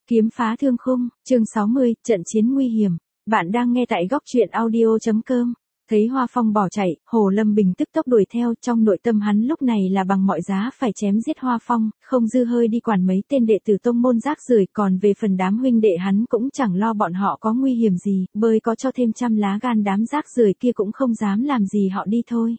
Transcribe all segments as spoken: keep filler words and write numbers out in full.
Kiếm phá thương khung, chương sáu mươi, trận chiến nguy hiểm. Bạn đang nghe tại góc truyện audio chấm com. Thấy Hoa Phong bỏ chạy, Hồ Lâm Bình tức tốc đuổi theo, trong nội tâm hắn lúc này là bằng mọi giá phải chém giết Hoa Phong, không dư hơi đi quản mấy tên đệ tử tông môn rác rưởi, còn về phần đám huynh đệ hắn cũng chẳng lo bọn họ có nguy hiểm gì, bơi có cho thêm trăm lá gan đám rác rưởi kia cũng không dám làm gì họ đi thôi.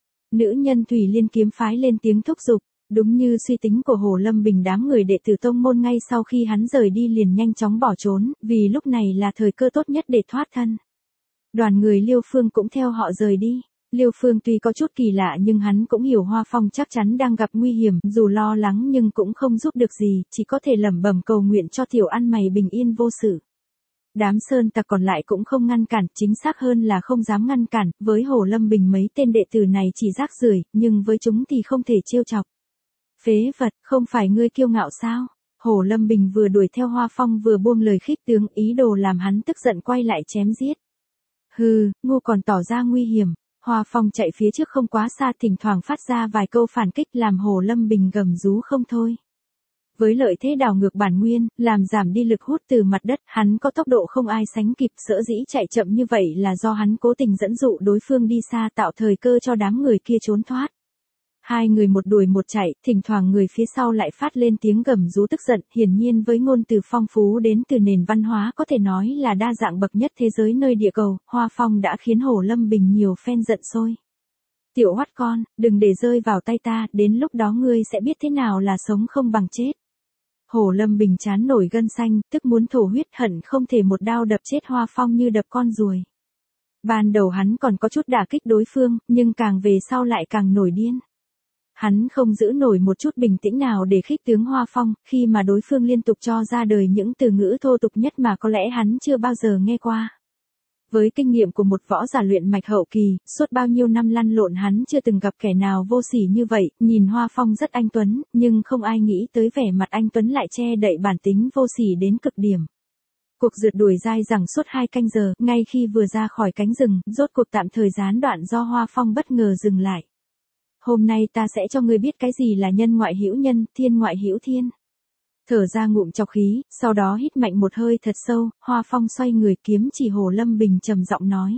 Nữ nhân Thủy Liên kiếm phái lên tiếng thúc giục. Đúng như suy tính của Hồ Lâm Bình, đám người đệ tử tông môn ngay sau khi hắn rời đi liền nhanh chóng bỏ trốn, vì lúc này là thời cơ tốt nhất để thoát thân. Đoàn người Liêu Phương cũng theo họ rời đi. Liêu Phương tuy có chút kỳ lạ nhưng hắn cũng hiểu Hoa Phong chắc chắn đang gặp nguy hiểm, dù lo lắng nhưng cũng không giúp được gì, chỉ có thể lẩm bẩm cầu nguyện cho tiểu ăn mày bình yên vô sự. Đám sơn tặc còn lại cũng không ngăn cản, chính xác hơn là không dám ngăn cản, với Hồ Lâm Bình mấy tên đệ tử này chỉ rác rưởi, nhưng với chúng thì không thể trêu chọc. Phế vật, không phải ngươi kiêu ngạo sao? Hồ Lâm Bình vừa đuổi theo Hoa Phong vừa buông lời khích tướng, ý đồ làm hắn tức giận quay lại chém giết. Hừ, ngu còn tỏ ra nguy hiểm. Hoa Phong chạy phía trước không quá xa, thỉnh thoảng phát ra vài câu phản kích làm Hồ Lâm Bình gầm rú không thôi. Với lợi thế đảo ngược bản nguyên, làm giảm đi lực hút từ mặt đất, hắn có tốc độ không ai sánh kịp, sở dĩ chạy chậm như vậy là do hắn cố tình dẫn dụ đối phương đi xa, tạo thời cơ cho đám người kia trốn thoát. Hai người một đuổi một chạy, thỉnh thoảng người phía sau lại phát lên tiếng gầm rú tức giận, hiển nhiên với ngôn từ phong phú đến từ nền văn hóa có thể nói là đa dạng bậc nhất thế giới nơi địa cầu, Hoa Phong đã khiến Hồ Lâm Bình nhiều phen giận sôi. Tiểu hoắt con, đừng để rơi vào tay ta, đến lúc đó ngươi sẽ biết thế nào là sống không bằng chết. Hồ Lâm Bình chán nổi gân xanh, tức muốn thổ huyết, hận không thể một đao đập chết Hoa Phong như đập con ruồi. Ban đầu hắn còn có chút đả kích đối phương, nhưng càng về sau lại càng nổi điên. Hắn không giữ nổi một chút bình tĩnh nào để khích tướng Hoa Phong, khi mà đối phương liên tục cho ra đời những từ ngữ thô tục nhất mà có lẽ hắn chưa bao giờ nghe qua. Với kinh nghiệm của một võ giả luyện mạch hậu kỳ, suốt bao nhiêu năm lăn lộn hắn chưa từng gặp kẻ nào vô sỉ như vậy, nhìn Hoa Phong rất anh tuấn, nhưng không ai nghĩ tới vẻ mặt anh tuấn lại che đậy bản tính vô sỉ đến cực điểm. Cuộc rượt đuổi dai dẳng suốt hai canh giờ, ngay khi vừa ra khỏi cánh rừng, rốt cuộc tạm thời gián đoạn do Hoa Phong bất ngờ dừng lại. Hôm nay ta sẽ cho ngươi biết cái gì là nhân ngoại hữu nhân, thiên ngoại hữu thiên. Thở ra ngụm trọc khí, sau đó hít mạnh một hơi thật sâu, Hoa Phong xoay người kiếm chỉ Hồ Lâm Bình trầm giọng nói.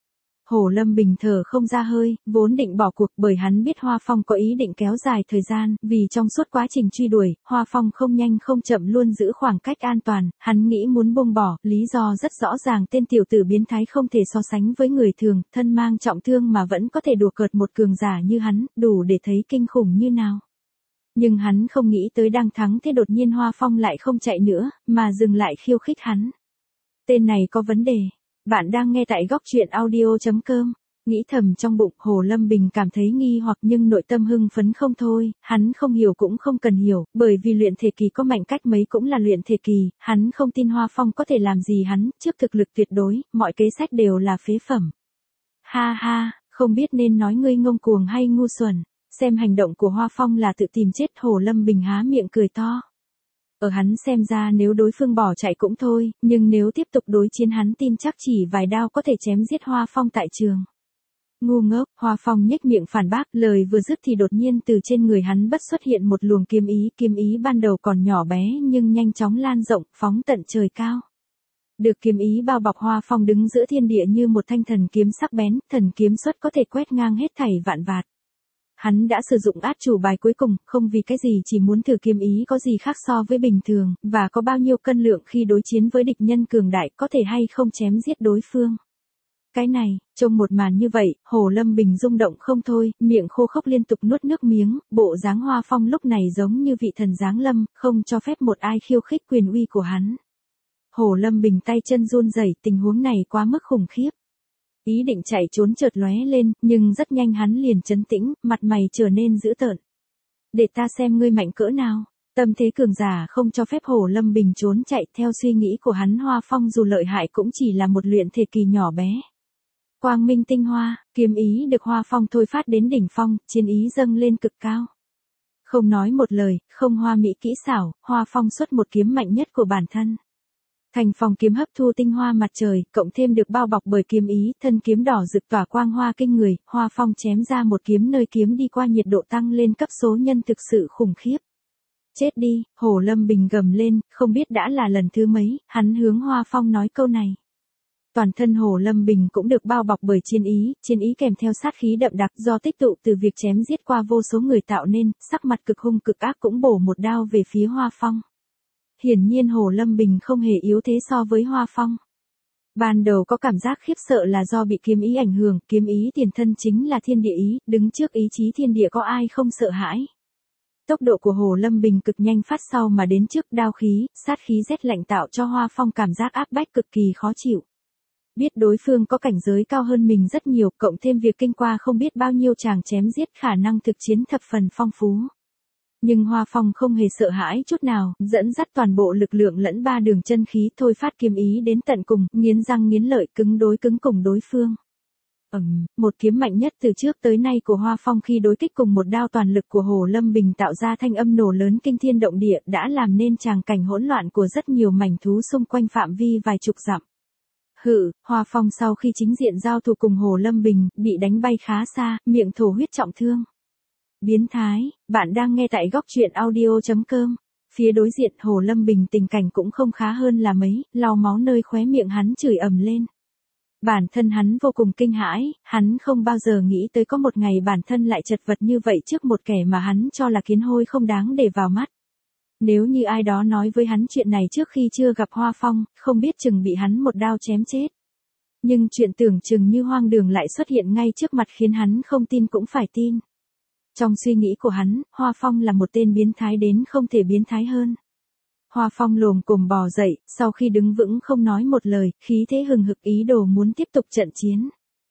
Hồ Lâm Bình thở không ra hơi, vốn định bỏ cuộc bởi hắn biết Hoa Phong có ý định kéo dài thời gian, vì trong suốt quá trình truy đuổi, Hoa Phong không nhanh không chậm luôn giữ khoảng cách an toàn, hắn nghĩ muốn buông bỏ, lý do rất rõ ràng, tên tiểu tử biến thái không thể so sánh với người thường, thân mang trọng thương mà vẫn có thể đùa cợt một cường giả như hắn, đủ để thấy kinh khủng như nào. Nhưng hắn không nghĩ tới đang thắng thế đột nhiên Hoa Phong lại không chạy nữa, mà dừng lại khiêu khích hắn. Tên này có vấn đề. Bạn đang nghe tại góc truyện audio chấm com. Nghĩ thầm trong bụng, Hồ Lâm Bình cảm thấy nghi hoặc nhưng nội tâm hưng phấn không thôi, hắn không hiểu cũng không cần hiểu, bởi vì luyện thể kỳ có mạnh cách mấy cũng là luyện thể kỳ, hắn không tin Hoa Phong có thể làm gì hắn, trước thực lực tuyệt đối, mọi kế sách đều là phế phẩm. Ha ha, không biết nên nói ngươi ngông cuồng hay ngu xuẩn, xem hành động của Hoa Phong là tự tìm chết, Hồ Lâm Bình há miệng cười to. Ở hắn xem ra nếu đối phương bỏ chạy cũng thôi, nhưng nếu tiếp tục đối chiến hắn tin chắc chỉ vài đao có thể chém giết Hoa Phong tại trường. Ngu ngốc, Hoa Phong nhếch miệng phản bác, lời vừa dứt thì đột nhiên từ trên người hắn bất xuất hiện một luồng kiếm ý, kiếm ý ban đầu còn nhỏ bé nhưng nhanh chóng lan rộng, phóng tận trời cao. Được kiếm ý bao bọc, Hoa Phong đứng giữa thiên địa như một thanh thần kiếm sắc bén, thần kiếm xuất có thể quét ngang hết thảy vạn vạt. Hắn đã sử dụng át chủ bài cuối cùng, không vì cái gì, chỉ muốn thử kiếm ý có gì khác so với bình thường, và có bao nhiêu cân lượng khi đối chiến với địch nhân cường đại, có thể hay không chém giết đối phương. Cái này, trông một màn như vậy, Hồ Lâm Bình rung động không thôi, miệng khô khốc liên tục nuốt nước miếng, bộ dáng Hoa Phong lúc này giống như vị thần giáng lâm, không cho phép một ai khiêu khích quyền uy của hắn. Hồ Lâm Bình tay chân run rẩy, tình huống này quá mức khủng khiếp. Ý định chạy trốn chợt lóe lên, nhưng rất nhanh hắn liền trấn tĩnh, mặt mày trở nên dữ tợn. Để ta xem ngươi mạnh cỡ nào. Tâm thế cường giả không cho phép Hồ Lâm Bình trốn chạy, theo suy nghĩ của hắn Hoa Phong dù lợi hại cũng chỉ là một luyện thể kỳ nhỏ bé. Quang minh tinh hoa, kiếm ý được Hoa Phong thôi phát đến đỉnh phong, chiến ý dâng lên cực cao. Không nói một lời, không hoa mỹ kỹ xảo, Hoa Phong xuất một kiếm mạnh nhất của bản thân. Thành phòng kiếm hấp thu tinh hoa mặt trời, cộng thêm được bao bọc bởi kiếm ý, thân kiếm đỏ rực tỏa quang hoa kinh người, Hoa Phong chém ra một kiếm nơi kiếm đi qua nhiệt độ tăng lên cấp số nhân thực sự khủng khiếp. Chết đi, Hồ Lâm Bình gầm lên, không biết đã là lần thứ mấy, hắn hướng Hoa Phong nói câu này. Toàn thân Hồ Lâm Bình cũng được bao bọc bởi chiến ý, chiến ý kèm theo sát khí đậm đặc do tích tụ từ việc chém giết qua vô số người tạo nên, sắc mặt cực hung cực ác cũng bổ một đao về phía Hoa Phong. Hiển nhiên Hồ Lâm Bình không hề yếu thế so với Hoa Phong. Ban đầu có cảm giác khiếp sợ là do bị kiếm ý ảnh hưởng, kiếm ý tiền thân chính là thiên địa ý, đứng trước ý chí thiên địa có ai không sợ hãi. Tốc độ của Hồ Lâm Bình cực nhanh phát sau mà đến trước, đao khí, sát khí rét lạnh tạo cho Hoa Phong cảm giác áp bách cực kỳ khó chịu. Biết đối phương có cảnh giới cao hơn mình rất nhiều, cộng thêm việc kinh qua không biết bao nhiêu chàng chém giết, khả năng thực chiến thập phần phong phú. Nhưng Hoa Phong không hề sợ hãi chút nào, dẫn dắt toàn bộ lực lượng lẫn ba đường chân khí thôi phát kiếm ý đến tận cùng, nghiến răng nghiến lợi cứng đối cứng cùng đối phương. Ầm, một kiếm mạnh nhất từ trước tới nay của Hoa Phong khi đối kích cùng một đao toàn lực của Hồ Lâm Bình tạo ra thanh âm nổ lớn kinh thiên động địa đã làm nên tràng cảnh hỗn loạn của rất nhiều mảnh thú xung quanh phạm vi vài chục dặm. Hự, Hoa Phong sau khi chính diện giao thủ cùng Hồ Lâm Bình, bị đánh bay khá xa, miệng thổ huyết trọng thương. Biến thái, bạn đang nghe tại góc truyện audio chấm com. Phía đối diện Hồ Lâm Bình tình cảnh cũng không khá hơn là mấy, lau máu nơi khóe miệng hắn chửi ầm lên. Bản thân hắn vô cùng kinh hãi, hắn không bao giờ nghĩ tới có một ngày bản thân lại chật vật như vậy trước một kẻ mà hắn cho là kiến hôi không đáng để vào mắt. Nếu như ai đó nói với hắn chuyện này trước khi chưa gặp Hoa Phong, không biết chừng bị hắn một đao chém chết. Nhưng chuyện tưởng chừng như hoang đường lại xuất hiện ngay trước mặt khiến hắn không tin cũng phải tin. Trong suy nghĩ của hắn, Hoa Phong là một tên biến thái đến không thể biến thái hơn. Hoa Phong lồm cồm bò dậy, sau khi đứng vững không nói một lời, khí thế hừng hực ý đồ muốn tiếp tục trận chiến.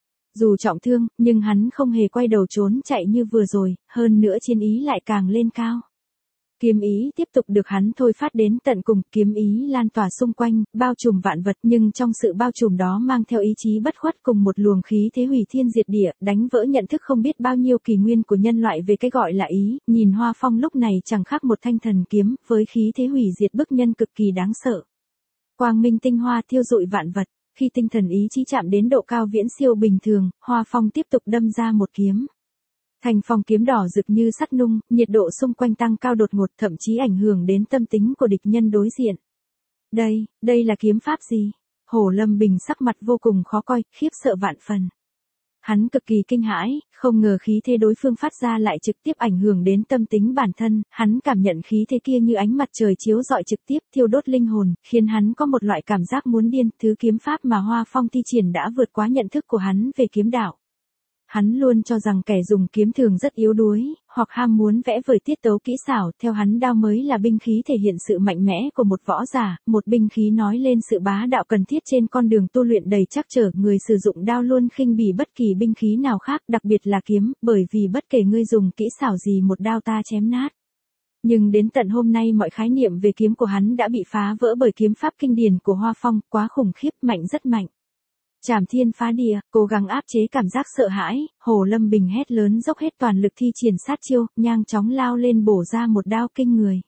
Dù trọng thương, nhưng hắn không hề quay đầu trốn chạy như vừa rồi, hơn nữa chiến ý lại càng lên cao. Kiếm ý tiếp tục được hắn thôi phát đến tận cùng, kiếm ý lan tỏa xung quanh, bao trùm vạn vật, nhưng trong sự bao trùm đó mang theo ý chí bất khuất cùng một luồng khí thế hủy thiên diệt địa, đánh vỡ nhận thức không biết bao nhiêu kỷ nguyên của nhân loại về cái gọi là ý, nhìn Hoa Phong lúc này chẳng khác một thanh thần kiếm, với khí thế hủy diệt bức nhân cực kỳ đáng sợ. Quang minh tinh hoa thiêu dụi vạn vật, khi tinh thần ý chí chạm đến độ cao viễn siêu bình thường, Hoa Phong tiếp tục đâm ra một kiếm. Thành phong kiếm đỏ rực như sắt nung, nhiệt độ xung quanh tăng cao đột ngột, thậm chí ảnh hưởng đến tâm tính của địch nhân đối diện. Đây, đây là kiếm pháp gì? Hồ Lâm Bình sắc mặt vô cùng khó coi, khiếp sợ vạn phần. Hắn cực kỳ kinh hãi, không ngờ khí thế đối phương phát ra lại trực tiếp ảnh hưởng đến tâm tính bản thân, hắn cảm nhận khí thế kia như ánh mặt trời chiếu rọi trực tiếp thiêu đốt linh hồn, khiến hắn có một loại cảm giác muốn điên, thứ kiếm pháp mà Hoa Phong thi triển đã vượt quá nhận thức của hắn về kiếm đạo. Hắn luôn cho rằng kẻ dùng kiếm thường rất yếu đuối, hoặc ham muốn vẽ vời tiết tấu kỹ xảo, theo hắn đao mới là binh khí thể hiện sự mạnh mẽ của một võ giả, một binh khí nói lên sự bá đạo cần thiết trên con đường tu luyện đầy trắc trở, người sử dụng đao luôn khinh bỉ bất kỳ binh khí nào khác, đặc biệt là kiếm, bởi vì bất kể ngươi dùng kỹ xảo gì một đao ta chém nát. Nhưng đến tận hôm nay mọi khái niệm về kiếm của hắn đã bị phá vỡ bởi kiếm pháp kinh điển của Hoa Phong, quá khủng khiếp, mạnh rất mạnh. Trảm thiên phá địa, cố gắng áp chế cảm giác sợ hãi, Hồ Lâm Bình hét lớn dốc hết toàn lực thi triển sát chiêu, nhanh chóng lao lên bổ ra một đao kinh người.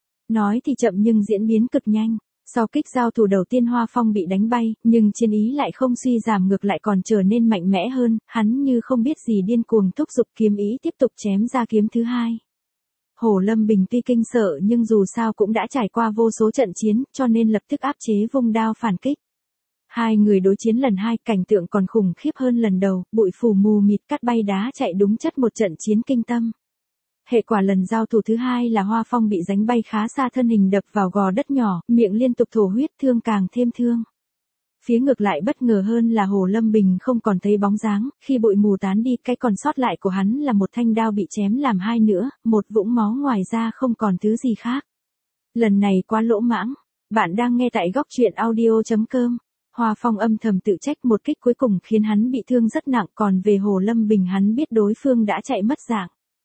Nói thì chậm nhưng diễn biến cực nhanh. Sau kích giao thủ đầu tiên Hoa Phong bị đánh bay, nhưng chiến ý lại không suy giảm, ngược lại còn trở nên mạnh mẽ hơn, hắn như không biết gì điên cuồng thúc giục kiếm ý tiếp tục chém ra kiếm thứ hai. Hồ Lâm Bình tuy kinh sợ nhưng dù sao cũng đã trải qua vô số trận chiến, cho nên lập tức áp chế vung đao phản kích. Hai người đối chiến lần hai, cảnh tượng còn khủng khiếp hơn lần đầu, bụi phủ mù mịt, cắt bay đá chạy, đúng chất một trận chiến kinh tâm. Hệ quả lần giao thủ thứ hai là Hoa Phong bị đánh bay khá xa, thân hình đập vào gò đất nhỏ, miệng liên tục thổ huyết, thương càng thêm thương. Phía ngược lại bất ngờ hơn là Hồ Lâm Bình không còn thấy bóng dáng, khi bụi mù tán đi, cái còn sót lại của hắn là một thanh đao bị chém làm hai nữa, một vũng máu, ngoài ra không còn thứ gì khác. Lần này quá lỗ mãng. Bạn đang nghe tại góc truyện audio chấm com. Hoa Phong âm thầm tự trách, một kích cuối cùng khiến hắn bị thương rất nặng, còn về Hồ Lâm Bình hắn biết đối phương đã chạy mất dạng.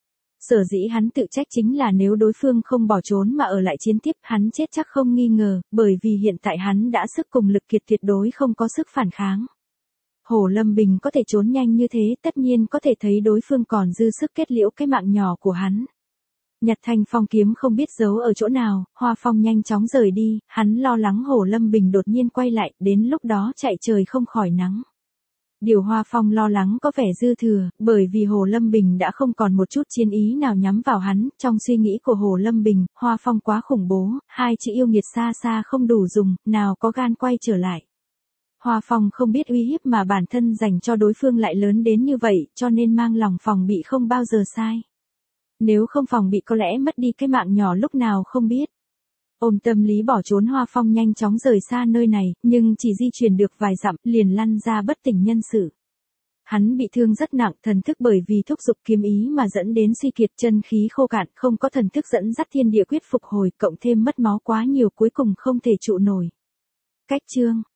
Sở dĩ hắn tự trách chính là nếu đối phương không bỏ trốn mà ở lại chiến tiếp, hắn chết chắc không nghi ngờ, bởi vì hiện tại hắn đã sức cùng lực kiệt, tuyệt đối không có sức phản kháng. Hồ Lâm Bình có thể trốn nhanh như thế, tất nhiên có thể thấy đối phương còn dư sức kết liễu cái mạng nhỏ của hắn. Nhặt thanh phong kiếm không biết giấu ở chỗ nào, Hoa Phong nhanh chóng rời đi, hắn lo lắng Hồ Lâm Bình đột nhiên quay lại, đến lúc đó chạy trời không khỏi nắng. Điều Hoa Phong lo lắng có vẻ dư thừa, bởi vì Hồ Lâm Bình đã không còn một chút chiến ý nào nhắm vào hắn, trong suy nghĩ của Hồ Lâm Bình, Hoa Phong quá khủng bố, hai chữ yêu nghiệt xa xa không đủ dùng, nào có gan quay trở lại. Hoa Phong không biết uy hiếp mà bản thân dành cho đối phương lại lớn đến như vậy, cho nên mang lòng phòng bị không bao giờ sai. Nếu không phòng bị có lẽ mất đi cái mạng nhỏ lúc nào không biết. Ôm tâm lý bỏ trốn Hoa Phong nhanh chóng rời xa nơi này, nhưng chỉ di chuyển được vài dặm, liền lăn ra bất tỉnh nhân sự. Hắn bị thương rất nặng, thần thức bởi vì thúc giục kiếm ý mà dẫn đến suy kiệt, chân khí khô cạn, không có thần thức dẫn dắt thiên địa quyết phục hồi, cộng thêm mất máu quá nhiều cuối cùng không thể trụ nổi. Cách chương